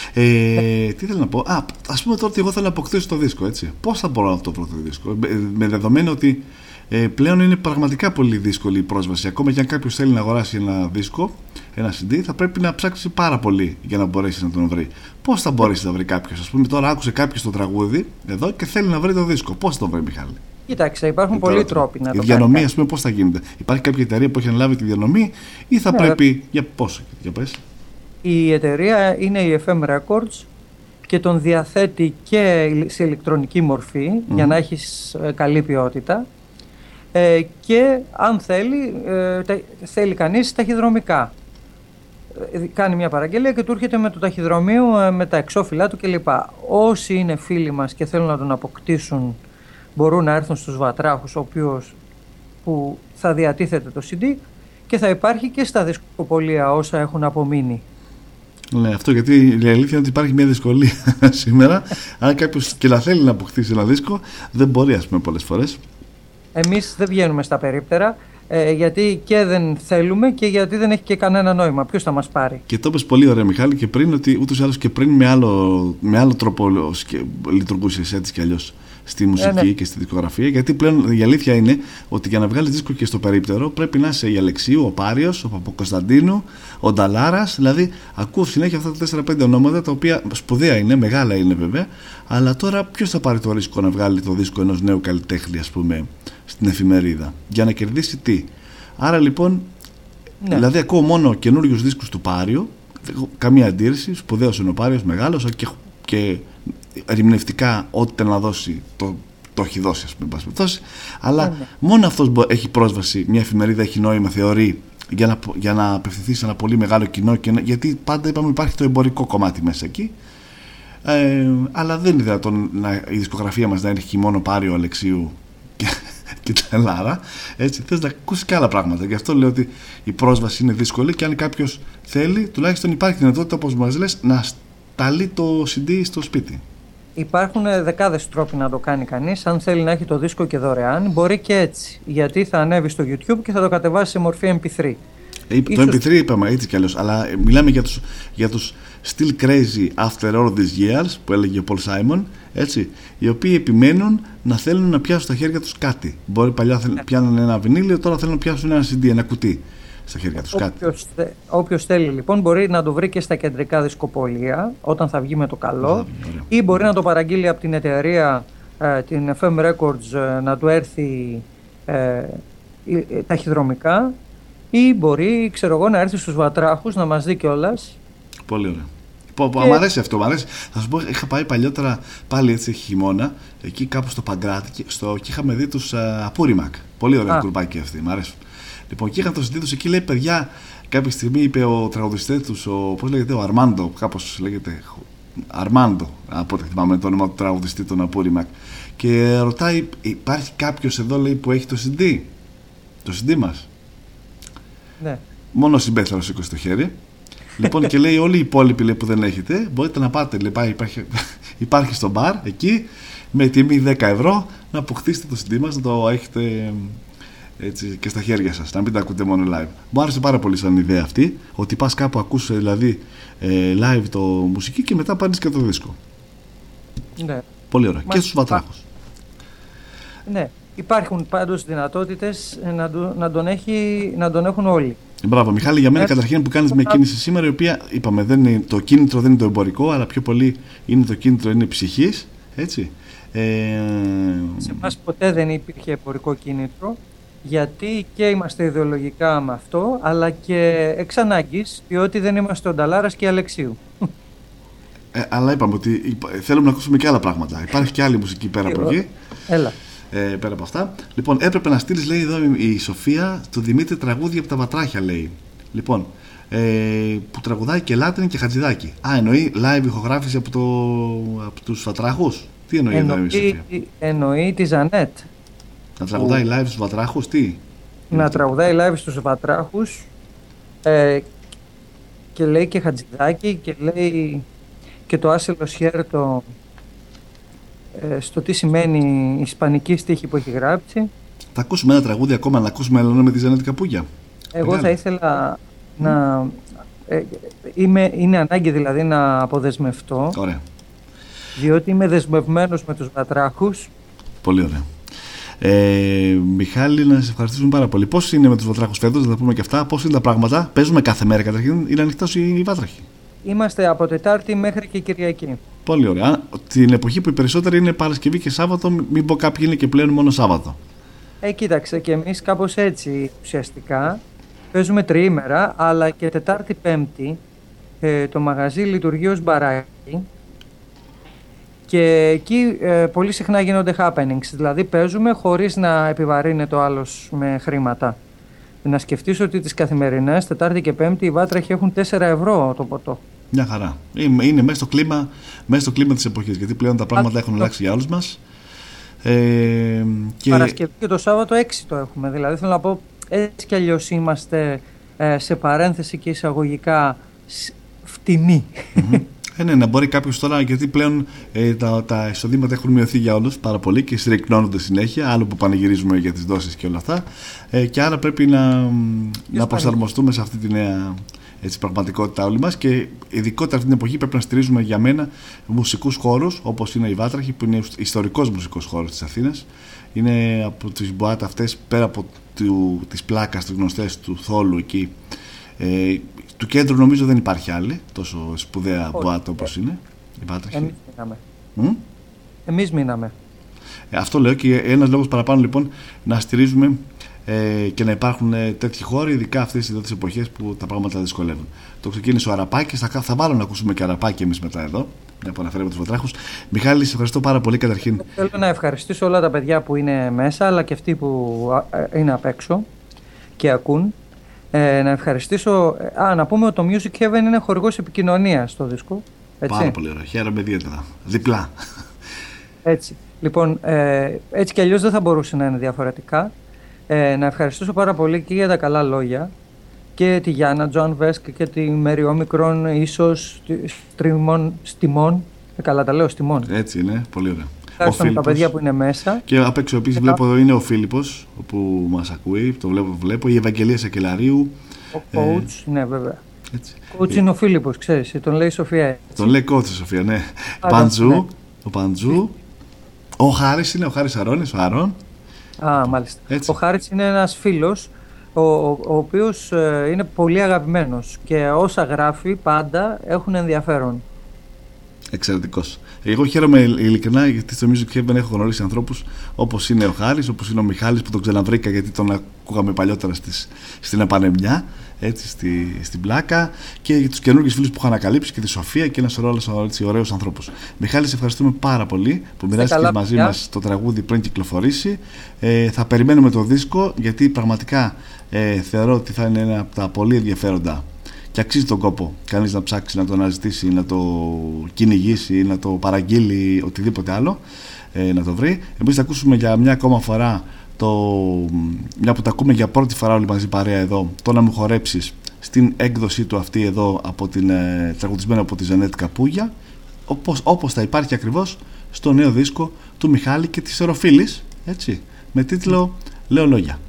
τι θέλω να πω. Ας πούμε τώρα ότι εγώ θέλω να αποκτήσω το δίσκο, έτσι. Πώς θα μπορώ να το βρω το δίσκο, με δεδομένο ότι πλέον είναι πραγματικά πολύ δύσκολη η πρόσβαση. Ακόμα και αν κάποιος θέλει να αγοράσει ένα δίσκο, ένα CD, θα πρέπει να ψάξει πάρα πολύ για να μπορέσει να τον βρει. Πώς θα μπορέσει να βρει κάποιος? Ας πούμε, τώρα άκουσε κάποιος το τραγούδι εδώ και θέλει να βρει το δίσκο. Πώς θα το βρει, Μιχάλη? Κοίταξε, υπάρχουν πολλοί τρόποι να το κάνει. Η διανομή, ας πούμε, πώς θα γίνεται? Υπάρχει κάποια εταιρεία που έχει αναλάβει τη διανομή ή θα πρέπει. Για πόσο, για πες. Η εταιρεία είναι η FM Records και τον διαθέτει και σε ηλεκτρονική μορφή για να έχεις καλή ποιότητα. Και αν θέλει κανείς ταχυδρομικά. Κάνει μια παραγγελία και του έρχεται με το ταχυδρομείο, με τα εξώφυλλά του κλπ. Όσοι είναι φίλοι μας και θέλουν να τον αποκτήσουν μπορούν να έρθουν στους Βατράχους, που θα διατίθεται το CD και θα υπάρχει και στα δισκοπολία όσα έχουν απομείνει. Ναι, αυτό γιατί η αλήθεια είναι ότι υπάρχει μια δυσκολία σήμερα. Αν κάποιος και να θέλει να αποκτήσει ένα δίσκο, δεν μπορεί, ας πούμε, πολλές φορές. Εμείς δεν βγαίνουμε στα περίπτερα, γιατί και δεν θέλουμε και γιατί δεν έχει και κανένα νόημα. Ποιος θα μας πάρει? Και το είπες πολύ ωραία, Μιχάλη, και πριν ότι ούτως ή άλλως και πριν με άλλο τρόπο λειτουργούσες έτσι κι αλλιώς στη μουσική και στη δισκογραφία. Γιατί πλέον η αλήθεια είναι ότι για να βγάλεις δίσκο και στο περίπτερο πρέπει να είσαι η Αλεξίου, ο Πάριος, ο Παπακοσταντίνου, ο Νταλάρας. Δηλαδή, ακούω συνέχεια αυτά τα 4-5 ονόματα, τα οποία σπουδαία είναι, μεγάλα είναι βέβαια. Αλλά τώρα ποιος θα πάρει το ρίσκο να βγάλει το δίσκο ενός νέου καλλιτέχνη, ας πούμε, στην εφημερίδα, για να κερδίσει τι? Άρα λοιπόν, δηλαδή ακούω μόνο καινούριους δίσκους του Πάριου, καμία αντίρρηση, σπουδαίος είναι ο Πάριος, μεγάλος, και ερμηνευτικά ό,τι θέλει να δώσει το έχει δώσει, ας πούμε, αλλά μόνο αυτός έχει πρόσβαση, μια εφημερίδα έχει νόημα, θεωρεί, για να απευθυνθεί σε ένα πολύ μεγάλο κοινό, γιατί πάντα είπαμε υπάρχει το εμπορικό κομμάτι μέσα εκεί, αλλά δεν είναι δυνατόν η δισκογραφία μας να έχει μόνο Πάριο, Αλεξίου και τα Ελάρα, έτσι, θες να ακούσεις και άλλα πράγματα. Γι' αυτό λέω ότι η πρόσβαση είναι δύσκολη και αν κάποιος θέλει, τουλάχιστον υπάρχει δυνατότητα, όπως μας λες, να σταλεί το CD στο σπίτι. Υπάρχουν δεκάδες τρόποι να το κάνει κανείς. Αν θέλει να έχει το δίσκο και δωρεάν, μπορεί και έτσι. Γιατί θα ανέβει στο YouTube και θα το κατεβάσει σε μορφή MP3. Το MP3 είπαμε έτσι κι αλλιώς, αλλά μιλάμε για τους Still Crazy After All These Years που έλεγε ο Paul Simon, έτσι, οι οποίοι επιμένουν να θέλουν να πιάσουν στα χέρια τους κάτι. Μπορεί παλιά πιάνουν ένα βινίλιο, τώρα θέλουν να πιάσουν ένα CD, ένα κουτί στα χέρια τους, κάτι. Όποιος θέλει λοιπόν μπορεί να το βρει και στα κεντρικά δισκοπολία όταν θα βγει με το καλό, ή μπορεί να το παραγγείλει από την εταιρεία, την FM Records, να του έρθει ταχυδρομικά, ή μπορεί, ξέρω εγώ, να έρθει στους Βατράχους να μας δει κιόλας. Πολύ ωραία. Μ' αρέσει αυτό, μ' αρέσει. Θα σου πω, είχα πάει παλιότερα πάλι έτσι χειμώνα, εκεί κάπου στο Παγκράτη, και είχαμε δει τους Απούριμακ. Πολύ ωραία κουρπάκι αυτή, μ' αρέσουν. Λοιπόν, και είχαν το συντήτως εκεί, λέει, παιδιά, κάποια στιγμή είπε ο τραγουδιστής τους, πώς λέγεται, ο Αρμάντο, κάπως λέγεται, Αρμάντο, από ό,τι θυμάμαι το όνομα του τραγουδιστή των Απούριμακ. Και ρωτάει, υπάρχει κάποιος εδώ, λέει, που έχει το CD, το CD μας? Ναι. Μόνο ο Συμπέθαρος σήκωσε το χέρι. Λοιπόν, και λέει, όλοι οι υπόλοιποι, λέει, που δεν έχετε, μπορείτε να πάτε, λέει, υπάρχει στο μπαρ εκεί με τιμή 10 ευρώ να αποκτήσετε το CD μας, να το έχετε έτσι και στα χέρια σας, να μην τα ακούτε μόνο live. Μου άρεσε πάρα πολύ σαν ιδέα αυτή, ότι πας κάπου, ακούς δηλαδή live το μουσική και μετά πάρεις και το δίσκο. Ναι. Πολύ ωραία. Και στους Βατράχους. Ναι. Υπάρχουν πάντως δυνατότητες να τον έχουν όλοι. Μπράβο, Μιχάλη, για μένα καταρχήν που κάνεις μια κίνηση σήμερα, η οποία είπαμε το κίνητρο δεν είναι το εμπορικό, αλλά πιο πολύ είναι το κίνητρο, είναι ψυχής, έτσι. Σε εμάς ποτέ δεν υπήρχε εμπορικό κίνητρο, γιατί και είμαστε ιδεολογικά με αυτό, αλλά και εξ ανάγκης, διότι δεν είμαστε ο Νταλάρας και η Αλεξίου. Αλλά είπαμε ότι θέλουμε να ακούσουμε και άλλα πράγματα. Υπάρχει και άλλη μουσική πέρα από εκεί. Έλα. Πέρα από αυτά. Λοιπόν, έπρεπε να στείλεις, λέει εδώ η Σοφία, του Δημήτρη τραγούδια από τα Βατράχια, λέει. Λοιπόν, που τραγουδάει και Λάτριν και Χατζηδάκη. Εννοεί live ηχογράφηση από τους Βατράχους. Τι εννοεί εδώ η Σοφία? Εννοεί τη Ζανέτ. Να τραγουδάει live στους Βατράχους, τι? Να τραγουδάει live στους Βατράχους, και λέει και Χατζηδάκη, και λέει και το Άσελο Σιέρτο, στο τι σημαίνει η ισπανική στίχη που έχει γράψει. Θα ακούσουμε ένα τραγούδι ακόμα, να ακούσουμε Ελένα με τη Ζανέτη Καπούγια. Εγώ θα ήθελα να... είναι ανάγκη δηλαδή να αποδεσμευτώ. Ωραία. Διότι είμαι δεσμευμένος με τους Βατράχους. Πολύ ωραία. Μιχάλη, να σε ευχαριστήσουμε πάρα πολύ. Πώς είναι με τους Βατράχους φέτος, να τα πούμε και αυτά? Πώς είναι τα πράγματα? Παίζουμε κάθε μέρα καταρχήν? Είναι ανοιχτός οι Βάτραχοι? Είμαστε από Τετάρτη μέχρι και Κυριακή. Πολύ ωραία. Την εποχή που οι περισσότεροι είναι Παρασκευή και Σάββατο, μην πω κάποιοι είναι και πλέον μόνο Σάββατο. Κοίταξε, και εμείς κάπως έτσι ουσιαστικά παίζουμε τριήμερα, αλλά και Τετάρτη Πέμπτη το μαγαζί λειτουργεί ως μπαράκι, και εκεί πολύ συχνά γίνονται happenings, δηλαδή παίζουμε χωρίς να επιβαρύνεται ο άλλος με χρήματα. Να σκεφτείς ότι τις καθημερινές, Τετάρτη και Πέμπτη, οι Βάτραχοι έχουν 4 ευρώ το ποτό. Μια χαρά. Είναι μέσα στο κλίμα της εποχής, γιατί πλέον τα πράγματα έχουν αλλάξει για όλους μας. Παρασκευή και το Σάββατο 6 το έχουμε. Δηλαδή θέλω να πω, έτσι κι αλλιώς είμαστε σε παρένθεση και εισαγωγικά φτηνοί. Ναι, να μπορεί κάποιος τώρα, γιατί πλέον τα εισοδήματα έχουν μειωθεί για όλους πάρα πολύ και συρρυκνώνονται συνέχεια, άλλο που πανηγυρίζουμε για τις δόσεις και όλα αυτά, και άρα πρέπει να προσαρμοστούμε σε αυτή τη νέα πραγματικότητα όλοι μας, και ειδικότερα αυτή την εποχή πρέπει να στηρίζουμε, για μένα, μουσικούς χώρους όπως είναι η Βάτραχη, που είναι ιστορικός μουσικός χώρος της Αθήνας. Είναι από τις μποάτα αυτές, πέρα από τις πλάκας, τις γνωστές του Θόλου εκεί, του κέντρου νομίζω δεν υπάρχει άλλη τόσο σπουδαία μποάτα όπως είναι η Βάτραχη. Εμείς μείναμε. Αυτό λέω, και ένας λόγος παραπάνω λοιπόν να στηρίζουμε και να υπάρχουν τέτοιοι χώροι, ειδικά αυτές εδώ τις εποχές που τα πράγματα δυσκολεύουν. Το ξεκίνησε ο Αραπάκης, θα βάλω να ακούσουμε και Αραπάκη εμείς μετά εδώ, μια που αναφέραμε τους Βατράχους. Μιχάλη, σε ευχαριστώ πάρα πολύ καταρχήν. Θέλω να ευχαριστήσω όλα τα παιδιά που είναι μέσα, αλλά και αυτοί που είναι απ' έξω και ακούν. Να ευχαριστήσω. Να πούμε ότι το Music Heaven είναι χορηγός επικοινωνίας στο δίσκο. Έτσι. Πάρα πολύ ωραία. Χαίρομαι ιδιαίτερα. Διπλά. Έτσι. Λοιπόν, έτσι κι αλλιώς δεν θα μπορούσε να είναι διαφορετικά. Να ευχαριστήσω πάρα πολύ και για τα καλά λόγια και τη Γιάννα Τζοαν Βέσκ και τη Μέρι Όμικρον, ίσως Στιμών. Καλά τα λέω, Στιμών. Έτσι είναι, πολύ ωραία. Ευχαριστώ τα παιδιά που είναι μέσα. Και απ' έξω επίσης βλέπω εδώ είναι ο Φίλιππος που μας ακούει, το βλέπω. Η Ευαγγελία Σακελαρίου. Ο coach, ναι βέβαια. Έτσι. Coach είναι ο Φίλιππος, ξέρεις, τον λέει η Σοφία. Έτσι. Τον λέει coach η Σοφία, ναι. Παντζού, ναι. Ο Παντζού. Ο Χάρης είναι, ο Χάρης Αρώνης, ο Αρών. Μάλιστα. Έτσι. Ο Χάρης είναι ένας φίλος ο οποίος είναι πολύ αγαπημένος και όσα γράφει πάντα έχουν ενδιαφέρον. Εξαιρετικός. Εγώ χαίρομαι ειλικρινά γιατί στο Music Heaven έχω γνωρίσει ανθρώπους όπως είναι ο Χάρης, όπως είναι ο Μιχάλης που τον ξαναβρήκα γιατί τον ακούγαμε παλιότερα στην Επανεμιά, έτσι, στην Πλάκα, και για τους καινούργιους φίλους που έχω ανακαλύψει και τη Σοφία και ένα σωρό ωραίους ανθρώπους. Μιχάλη, σε ευχαριστούμε πάρα πολύ που μοιράστηκε μαζί μας το τραγούδι πριν κυκλοφορήσει. Θα περιμένουμε το δίσκο γιατί πραγματικά θεωρώ ότι θα είναι ένα από τα πολύ ενδιαφέροντα και αξίζει τον κόπο κανείς να ψάξει, να το αναζητήσει, να το κυνηγήσει, να το παραγγείλει, οτιδήποτε άλλο, να το βρει. Εμείς θα ακούσουμε για μια ακόμα φορά, μια που τα ακούμε για πρώτη φορά όλοι μαζί παρέα εδώ, το «Να μου χορέψεις» στην έκδοσή του αυτή εδώ, τραγουδισμένο από τη Ζανέτ Καπούγια, όπως θα υπάρχει ακριβώς στο νέο δίσκο του Μιχάλη και της Εροφίλης, έτσι, με τίτλο «Λέω λόγια».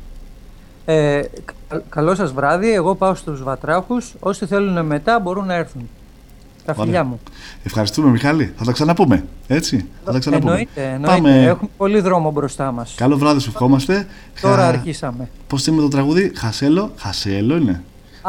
Καλό σας βράδυ, εγώ πάω στους Βατράχους, όσοι θέλουν μετά μπορούν να έρθουν. Τα φιλιά μου. Ευχαριστούμε Μιχάλη, θα τα ξαναπούμε, έτσι, θα τα ξαναπούμε. Εννοείται. Έχουμε πολύ δρόμο μπροστά μας. Καλό βράδυ, σου ευχόμαστε. Τώρα αρχίσαμε. Πώς είναι το τραγούδι, Χασέλο είναι.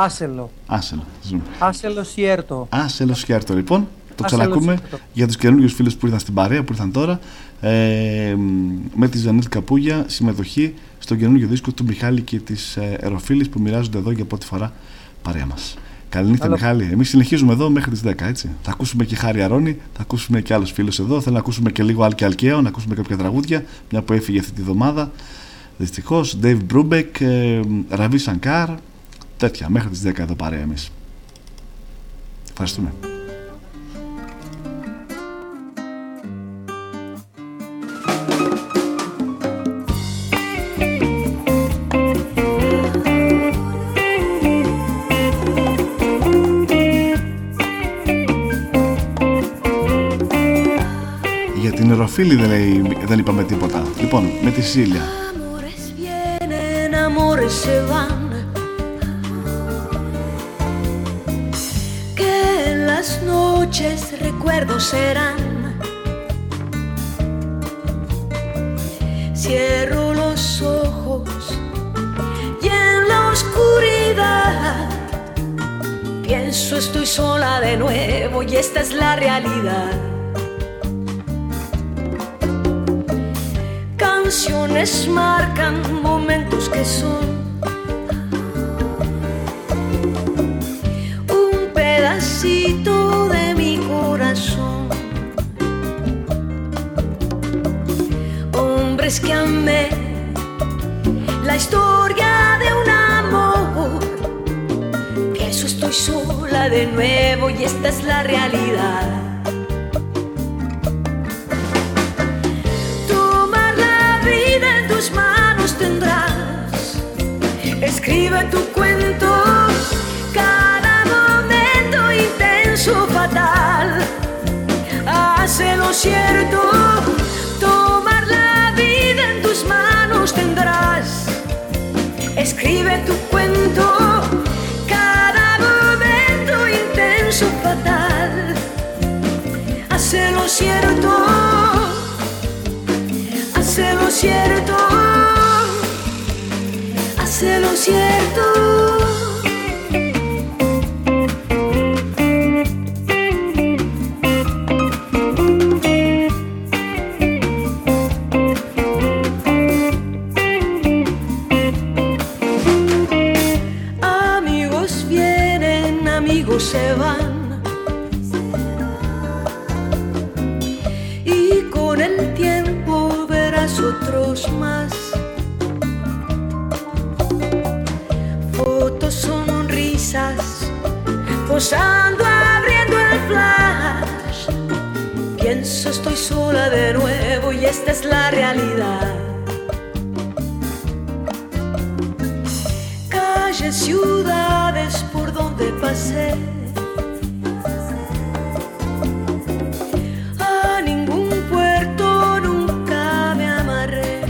Άσελο Σιέρτο. Άσελο Σιέρτο, λοιπόν. Το ξανακούμε για τους καινούριους φίλους που ήρθαν στην παρέα, που ήρθαν τώρα, με τη Ζανέτ Καπούγια, συμμετοχή στο καινούργιο δίσκο του Μιχάλη και της Εροφίλης που μοιράζονται εδώ για πρώτη φορά παρέα μας. Καληνύχτα Μιχάλη. Εμείς συνεχίζουμε εδώ μέχρι τις 10, έτσι. Θα ακούσουμε και Χάρη Αρώνη, θα ακούσουμε και άλλους φίλους εδώ. Θέλω να ακούσουμε και λίγο Άλκη Αλκαίο, να ακούσουμε κάποια τραγούδια, μια που έφυγε αυτή τη βδομάδα. Δυστυχώς, Dave Brubeck, Ravi Shankar, τέτοια. Μέχρι τις 10 εδώ παρέα εμείς. Ευχαριστούμε. Την Εροφίλη δεν είπαμε τίποτα. Λοιπόν, με τη Σίλια. Cierro los ojos y en la oscuridad pienso estoy sola de nuevo y esta es la realidad. Canciones marcan momentos que son un pedacito de mi corazón. Hombres que amé, la historia de un amor. Pienso estoy sola de nuevo y esta es la realidad. Escribe tu cuento, cada momento intenso, fatal. Hazlo cierto, tomar la vida en tus manos tendrás. Escribe tu cuento, cada momento intenso, fatal. Hazlo cierto, hazlo cierto. Hazlo cierto. Amigos vienen, amigos se van. otros más. Fotos, sonrisas, posando, abriendo el flash. Pienso, estoy sola de nuevo y esta es la realidad. Calles, ciudades por donde pasé, a ningún puerto nunca me amarré.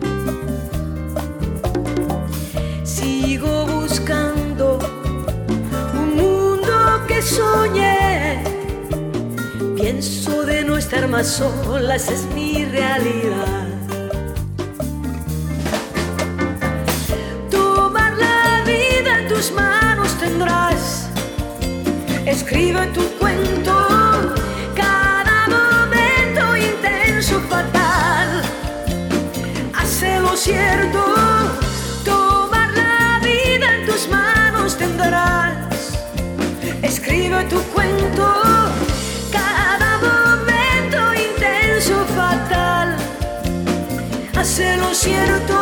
Sigo buscando un mundo que soñé. Pienso de no estar más sola, esa es mi realidad. Manos tendrás, escribe tu cuento, cada momento intenso, fatal, hazlo cierto. Tomar la vida en tus manos tendrás, escribe tu cuento, cada momento intenso, fatal, hazlo cierto.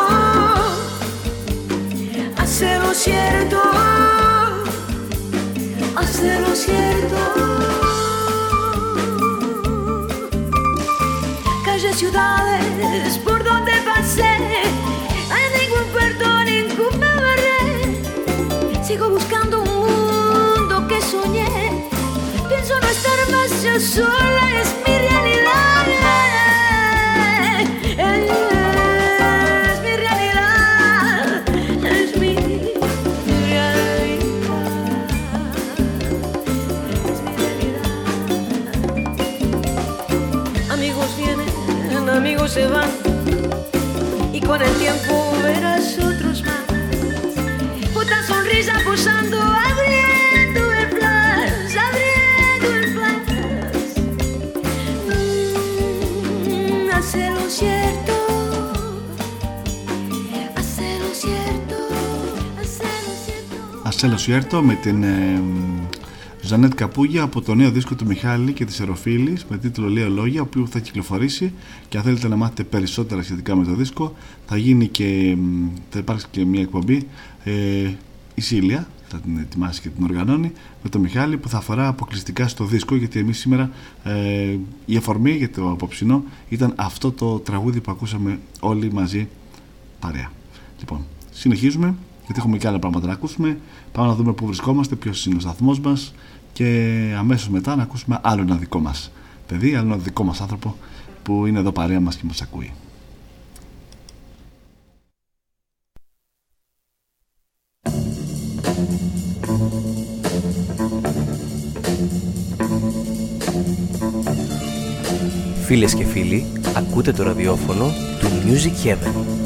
Hazlo cierto, hazlo cierto. Calles, ciudades por donde pasé, a ningún puerto, ningún me agarré. Sigo buscando un mundo que soñé. Pienso no estar más yo sola, es mi realidad. Amigos se van y con el tiempo verás otros más. Otra sonrisa posando, abriendo el flash, abriendo el flash. Hazlo cierto, hazlo cierto, hazlo cierto. Hazlo cierto με την Ζανέτ Καπούγια από το νέο δίσκο του Μιχάλη και της Εροφίλης με τίτλο Λέω Λόγια, ο οποίος θα κυκλοφορήσει, και αν θέλετε να μάθετε περισσότερα σχετικά με το δίσκο θα υπάρξει και μια εκπομπή, η Σίλια θα την ετοιμάσει και την οργανώνει με τον Μιχάλη, που θα αφορά αποκλειστικά στο δίσκο, γιατί εμείς σήμερα η αφορμή για το απόψινό ήταν αυτό το τραγούδι που ακούσαμε όλοι μαζί παρέα. Λοιπόν, συνεχίζουμε, γιατί έχουμε και άλλα πράγματα να ακούσουμε. Πάμε να δούμε πού βρισκόμαστε, ποιος είναι ο σταθμός μας, και αμέσως μετά να ακούσουμε άλλο ένα δικό μας παιδί, άλλο ένα δικό μας άνθρωπο που είναι εδώ παρέα μας και μας ακούει. Φίλες και φίλοι, ακούτε το ραδιόφωνο του Music Heaven.